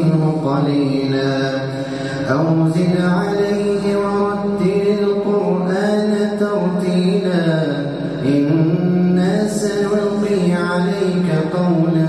منه قليلا أو زد عليه ورتل القرآن ترتيلا إنا سنلقي عليك قولا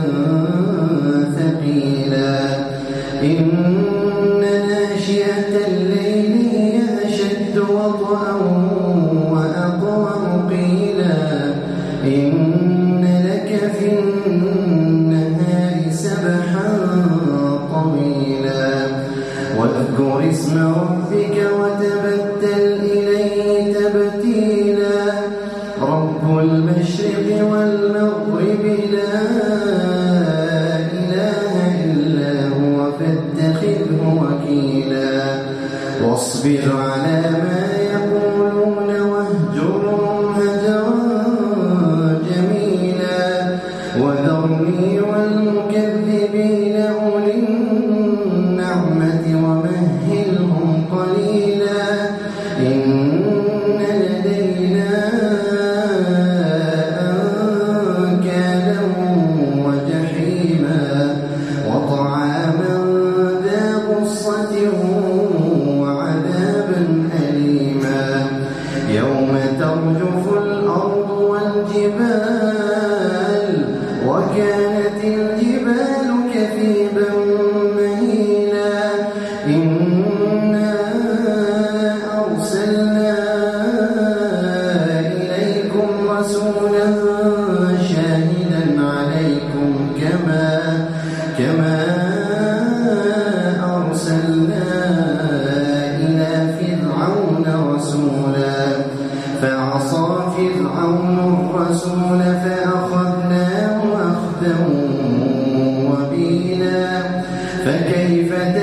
ثقيلا إن ناشئة الليل هي أشد وطئا وأقوم قيلا إن لك في النهار سبحا طويلا واذكر اسم ربك وتبتل إليه تبتيلا رب المشرق والمغرب لا إله إلا هو فاتخذه وكيلا واصبر على ما يقولون واهجرهم هجرا جميلا وذرني والمكذبين أولي النعمة ومهلهم قليلا إن لدينا أنكالا وجحيما وطعاما ذا غصة وعذابا أليما يوم ترجف الأرض والجبال وكانت الجبال كثيبا مهيلا إنا أرسلنا إليكم رسولا شاهدا عليكم كما أرسلنا إلى فرعون رسولا فعصى فرعون الرسول فأخذناه أخذا وبيلا فكيف